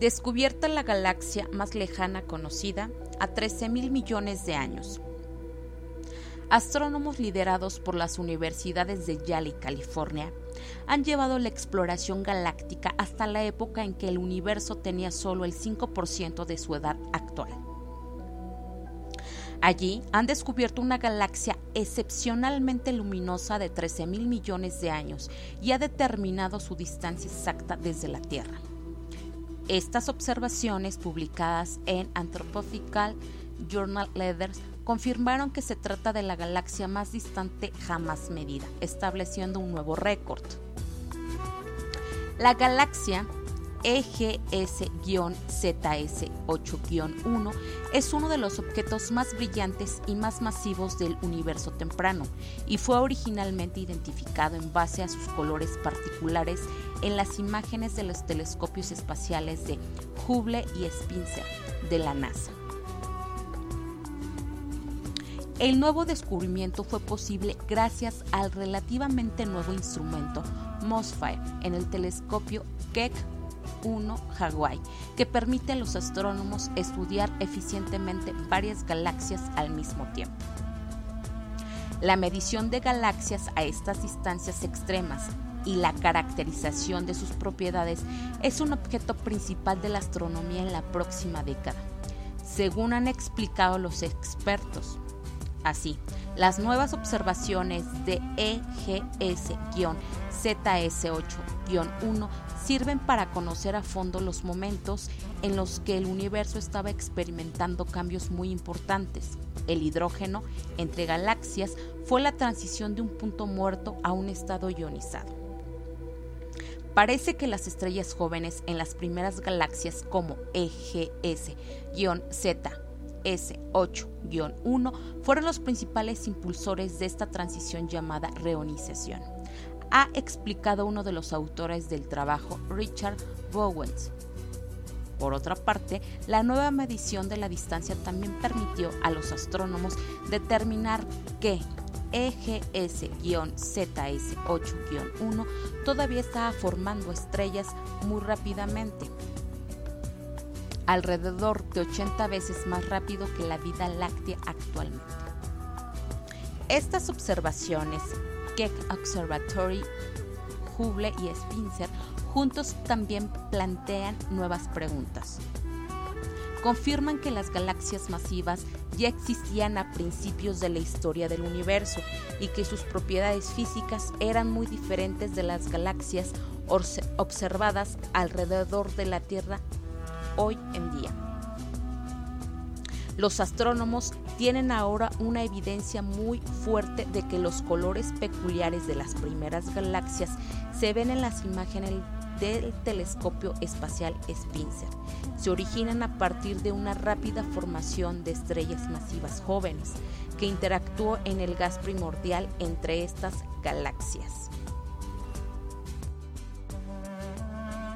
descubierta la galaxia más lejana conocida a 13,000 millones de años. Astrónomos liderados por las universidades de Yale y California han llevado la exploración galáctica hasta la época en que el universo tenía solo el 5% de su edad actual. Allí han descubierto una galaxia excepcionalmente luminosa de 13,000 millones de años y ha determinado su distancia exacta desde la Tierra. Estas observaciones, publicadas en Anthropophysical Journal Letters, confirmaron que se trata de la galaxia más distante jamás medida, estableciendo un nuevo récord. La galaxia EGS-ZS8-1 es uno de los objetos más brillantes y más masivos del universo temprano y fue originalmente identificado en base a sus colores particulares en las imágenes de los telescopios espaciales de Hubble y Spitzer de la NASA. El nuevo descubrimiento fue posible gracias al relativamente nuevo instrumento MOSFER en el telescopio Keck 1 Hawaii, que permite a los astrónomos estudiar eficientemente varias galaxias al mismo tiempo. La medición de galaxias a estas distancias extremas y la caracterización de sus propiedades es un objeto principal de la astronomía en la próxima década, según han explicado los expertos. Así, las nuevas observaciones de EGS-ZS8-1 sirven para conocer a fondo los momentos en los que el universo estaba experimentando cambios muy importantes. El hidrógeno entre galaxias fue la transición de un punto muerto a un estado ionizado. Parece que las estrellas jóvenes en las primeras galaxias como EGS-ZS8-1 fueron los principales impulsores de esta transición llamada reionización, ha explicado uno de los autores del trabajo, Richard Bowens. Por otra parte, la nueva medición de la distancia también permitió a los astrónomos determinar que EGS-ZS8-1 todavía estaba formando estrellas muy rápidamente, alrededor de 80 veces más rápido que la Vía Láctea actualmente. Estas observaciones, Keck Observatory, Hubble y Spitzer, juntos también plantean nuevas preguntas. Confirman que las galaxias masivas ya existían a principios de la historia del universo y que sus propiedades físicas eran muy diferentes de las galaxias observadas alrededor de la Tierra hoy en día. Los astrónomos tienen ahora una evidencia muy fuerte de que los colores peculiares de las primeras galaxias se ven en las imágenes del telescopio espacial Spitzer. Se originan a partir de una rápida formación de estrellas masivas jóvenes que interactuó en el gas primordial entre estas galaxias.